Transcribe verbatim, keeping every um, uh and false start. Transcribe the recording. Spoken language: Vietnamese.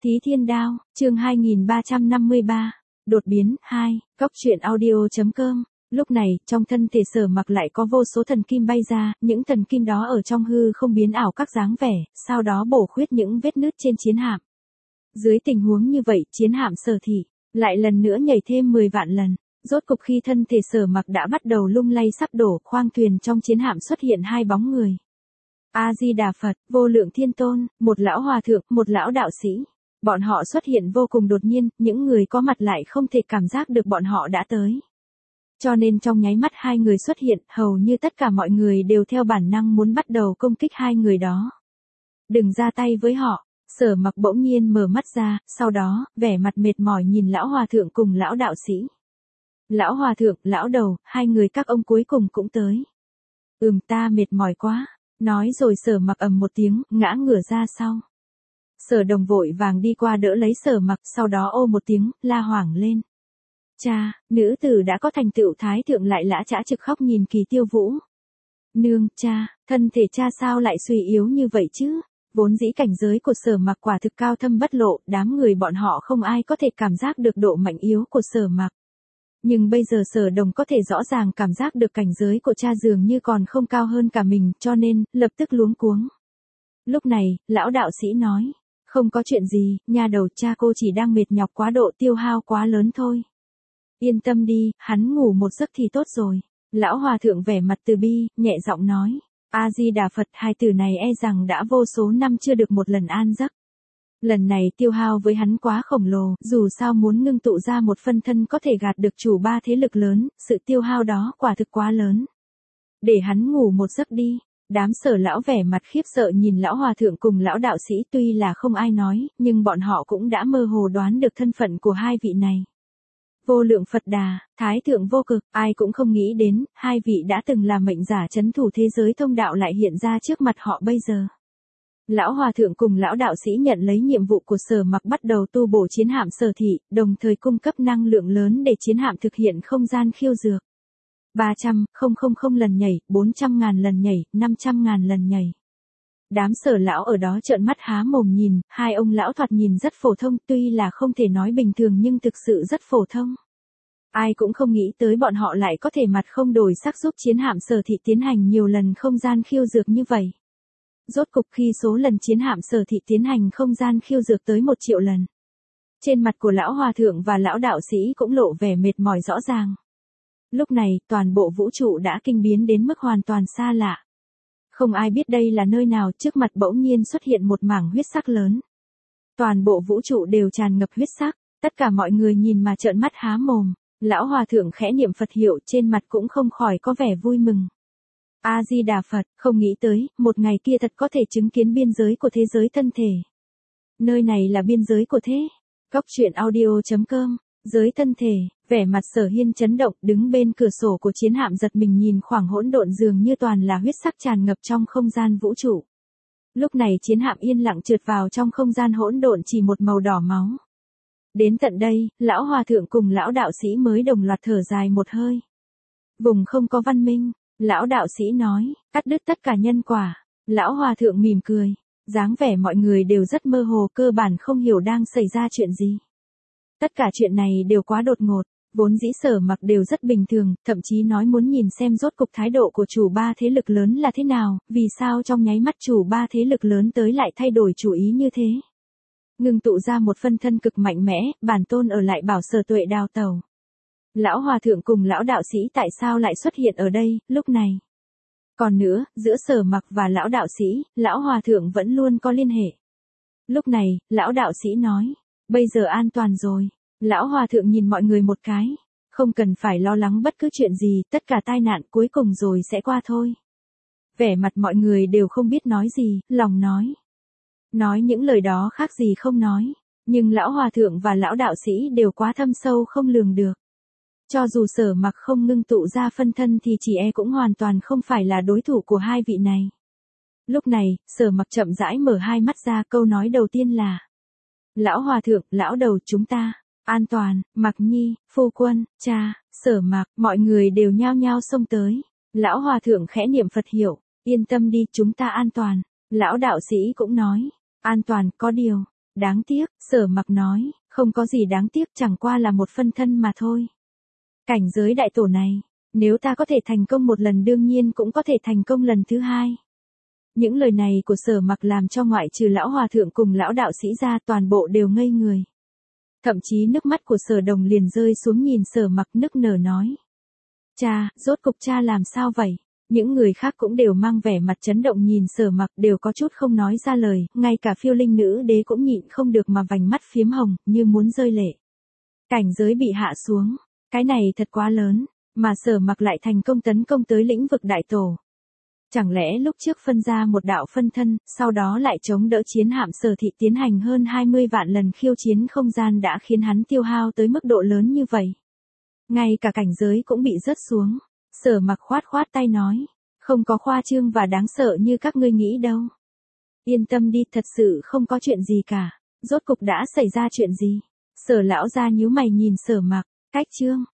Thí Thiên Đao, chương hai nghìn ba trăm năm mươi ba, đột biến, hai, Cóc truyện audio.com. Lúc này, trong thân thể Sở Mặc lại có vô số thần kim bay ra, những thần kim đó ở trong hư không biến ảo các dáng vẻ, sau đó bổ khuyết những vết nứt trên chiến hạm. Dưới tình huống như vậy, chiến hạm Sở Thị lại lần nữa nhảy thêm mười vạn lần. Rốt cục khi thân thể Sở Mặc đã bắt đầu lung lay sắp đổ, khoang thuyền trong chiến hạm xuất hiện hai bóng người. A Di Đà Phật, Vô Lượng Thiên Tôn, một lão hòa thượng, một lão đạo sĩ. Bọn họ xuất hiện vô cùng đột nhiên, những người có mặt lại không thể cảm giác được bọn họ đã tới. Cho nên trong nháy mắt hai người xuất hiện, hầu như tất cả mọi người đều theo bản năng muốn bắt đầu công kích hai người đó. Đừng ra tay với họ. Sở Mặc bỗng nhiên mở mắt ra, sau đó, vẻ mặt mệt mỏi nhìn lão hòa thượng cùng lão đạo sĩ. Lão hòa thượng, lão đầu, hai người các ông cuối cùng cũng tới. Ừm, ta mệt mỏi quá. Nói rồi Sở Mặc ầm một tiếng, ngã ngửa ra sau. Sở Đồng vội vàng đi qua đỡ lấy Sở Mặc, sau đó ô một tiếng, la hoảng lên. Cha, nữ tử đã có thành tựu thái thượng lại lã chã trực khóc nhìn Kỳ Tiêu Vũ. Nương, cha, thân thể cha sao lại suy yếu như vậy chứ? Vốn dĩ cảnh giới của Sở Mặc quả thực cao thâm bất lộ, đám người bọn họ không ai có thể cảm giác được độ mạnh yếu của Sở Mặc. Nhưng bây giờ Sở Đồng có thể rõ ràng cảm giác được cảnh giới của cha dường như còn không cao hơn cả mình, cho nên, lập tức luống cuống. Lúc này, lão đạo sĩ nói, không có chuyện gì, nha đầu, cha cô chỉ đang mệt nhọc quá độ tiêu hao quá lớn thôi. Yên tâm đi, hắn ngủ một giấc thì tốt rồi. Lão hòa thượng vẻ mặt từ bi, nhẹ giọng nói, A Di Đà Phật, hai từ này e rằng đã vô số năm chưa được một lần an giấc. Lần này tiêu hao với hắn quá khổng lồ, dù sao muốn ngưng tụ ra một phân thân có thể gạt được chủ ba thế lực lớn, sự tiêu hao đó quả thực quá lớn. Để hắn ngủ một giấc đi. Đám Sở lão vẻ mặt khiếp sợ nhìn lão hòa thượng cùng lão đạo sĩ, tuy là không ai nói, nhưng bọn họ cũng đã mơ hồ đoán được thân phận của hai vị này. Vô Lượng Phật Đà, Thái Thượng Vô Cực, ai cũng không nghĩ đến, hai vị đã từng là mệnh giả trấn thủ thế giới thông đạo lại hiện ra trước mặt họ bây giờ. Lão hòa thượng cùng lão đạo sĩ nhận lấy nhiệm vụ của Sở Mặc bắt đầu tu bổ chiến hạm Sở Thị, đồng thời cung cấp năng lượng lớn để chiến hạm thực hiện không gian khiêu dược. ba trăm, không không không lần nhảy, bốn trăm ngàn lần nhảy, năm trăm ngàn lần nhảy. Đám Sở lão ở đó trợn mắt há mồm nhìn, hai ông lão thoạt nhìn rất phổ thông, tuy là không thể nói bình thường nhưng thực sự rất phổ thông. Ai cũng không nghĩ tới bọn họ lại có thể mặt không đổi sắc giúp chiến hạm Sở Thị tiến hành nhiều lần không gian khiêu dược như vậy. Rốt cục khi số lần chiến hạm Sở Thị tiến hành không gian khiêu dược tới một triệu lần. Trên mặt của lão hòa thượng và lão đạo sĩ cũng lộ vẻ mệt mỏi rõ ràng. Lúc này, toàn bộ vũ trụ đã kinh biến đến mức hoàn toàn xa lạ. Không ai biết đây là nơi nào, trước mặt bỗng nhiên xuất hiện một mảng huyết sắc lớn. Toàn bộ vũ trụ đều tràn ngập huyết sắc, tất cả mọi người nhìn mà trợn mắt há mồm. Lão hòa thượng khẽ niệm Phật hiệu, trên mặt cũng không khỏi có vẻ vui mừng. A Di Đà Phật, không nghĩ tới, một ngày kia thật có thể chứng kiến biên giới của thế giới thân thể. Nơi này là biên giới của thế. Cóc truyện audio.com, giới thân thể. Vẻ mặt Sở Hiên chấn động, đứng bên cửa sổ của chiến hạm giật mình nhìn khoảng hỗn độn dường như toàn là huyết sắc tràn ngập trong không gian vũ trụ. Lúc này chiến hạm yên lặng trượt vào trong không gian hỗn độn chỉ một màu đỏ máu. Đến tận đây, lão hòa thượng cùng lão đạo sĩ mới đồng loạt thở dài một hơi. Vùng không có văn minh, lão đạo sĩ nói, cắt đứt tất cả nhân quả. Lão hòa thượng mỉm cười, dáng vẻ mọi người đều rất mơ hồ, cơ bản không hiểu đang xảy ra chuyện gì. Tất cả chuyện này đều quá đột ngột. Vốn dĩ Sở Mặc đều rất bình thường, thậm chí nói muốn nhìn xem rốt cục thái độ của chủ ba thế lực lớn là thế nào, vì sao trong nháy mắt chủ ba thế lực lớn tới lại thay đổi chủ ý như thế. Ngừng tụ ra một phân thân cực mạnh mẽ, bản tôn ở lại bảo Sở Tuệ đào tẩu. Lão hòa thượng cùng lão đạo sĩ tại sao lại xuất hiện ở đây, lúc này. Còn nữa, giữa Sở Mặc và lão đạo sĩ, lão hòa thượng vẫn luôn có liên hệ. Lúc này, lão đạo sĩ nói, bây giờ an toàn rồi. Lão hòa thượng nhìn mọi người một cái, không cần phải lo lắng bất cứ chuyện gì, tất cả tai nạn cuối cùng rồi sẽ qua thôi. Vẻ mặt mọi người đều không biết nói gì, lòng nói. Nói những lời đó khác gì không nói, nhưng lão hòa thượng và lão đạo sĩ đều quá thâm sâu không lường được. Cho dù Sở Mặc không ngưng tụ ra phân thân thì chỉ e cũng hoàn toàn không phải là đối thủ của hai vị này. Lúc này, Sở Mặc chậm rãi mở hai mắt ra, câu nói đầu tiên là: Lão hòa thượng, lão đầu, chúng ta an toàn. Mặc Nhi, phu quân, cha, Sở Mặc, mọi người đều nhao nhao xông tới. Lão hòa thượng khẽ niệm Phật hiệu, yên tâm đi, chúng ta an toàn. Lão đạo sĩ cũng nói, an toàn, có điều, Đáng tiếc, Sở Mặc nói, không có gì đáng tiếc, chẳng qua là một phân thân mà thôi. Cảnh giới đại tổ này, nếu ta có thể thành công một lần đương nhiên cũng có thể thành công lần thứ hai. Những lời này của Sở Mặc làm cho ngoại trừ lão hòa thượng cùng lão đạo sĩ ra toàn bộ đều ngây người. Thậm chí nước mắt của Sở Đồng liền rơi xuống nhìn Sở Mặc nức nở nói. Cha, rốt cục cha làm sao vậy? Những người khác cũng đều mang vẻ mặt chấn động nhìn Sở Mặc đều có chút không nói ra lời, ngay cả Phiêu Linh nữ đế cũng nhịn không được mà vành mắt phiếm hồng, như muốn rơi lệ. Cảnh giới bị hạ xuống, cái này thật quá lớn, mà Sở Mặc lại thành công tấn công tới lĩnh vực đại tổ. Chẳng lẽ lúc trước phân ra một đạo phân thân, sau đó lại chống đỡ chiến hạm Sở thị tiến hành hơn hai mươi vạn lần khiêu chiến không gian đã khiến hắn tiêu hao tới mức độ lớn như vậy? Ngay cả cảnh giới cũng bị rớt xuống. Sở Mặc khoát khoát tay nói, không có khoa trương và đáng sợ như các ngươi nghĩ đâu. Yên tâm đi, thật sự không có chuyện gì cả. Rốt cục đã xảy ra chuyện gì? Sở lão gia nhíu mày nhìn Sở Mặc, cách chương